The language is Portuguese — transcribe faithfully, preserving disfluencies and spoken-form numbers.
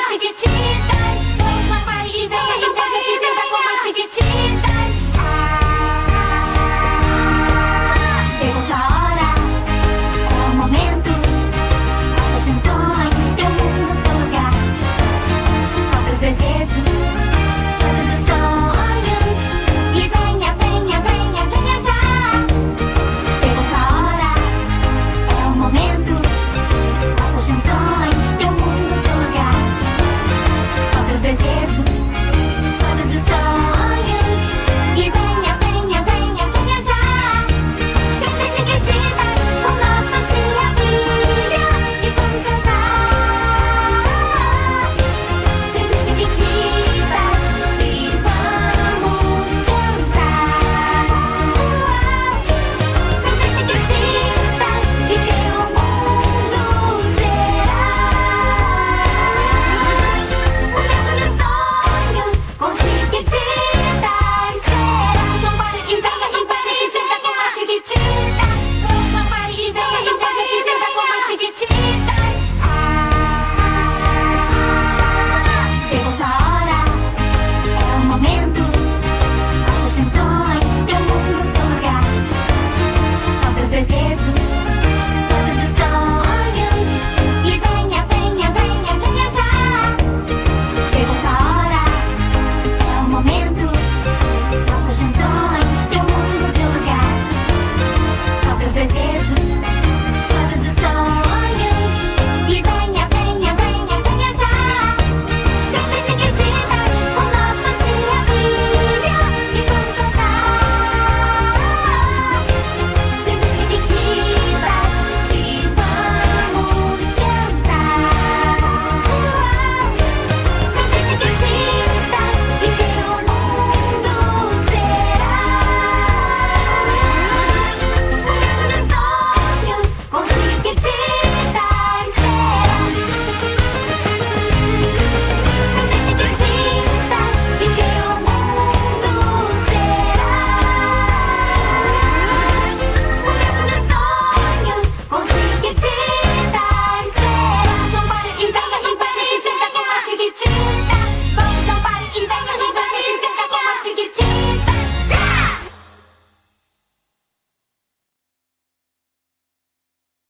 Chiquititas, só pare e venha e veja que senta com as chiquititas. Chegou tua hora, é o momento. As canções, teu mundo, teu lugar. Só teus desejos, todos os sonhos. E venha, venha, venha, venha já. Chegou tua hora, é o momento. As canções, teu mundo, teu lugar. Só teus desejos, todos os sonhos. E venha, venha, venha, venha já. Canta chiquititas, o nosso dia brilha. E vamos sentar. Sendo chiquititas e vamos cantar. Canta chiquititas e teu mundo será um tempo de sonhos com chiquititas será. Só pare e venha e veja que senta com as chiquititas. Só pare e venha e veja que senta com as chiquititas.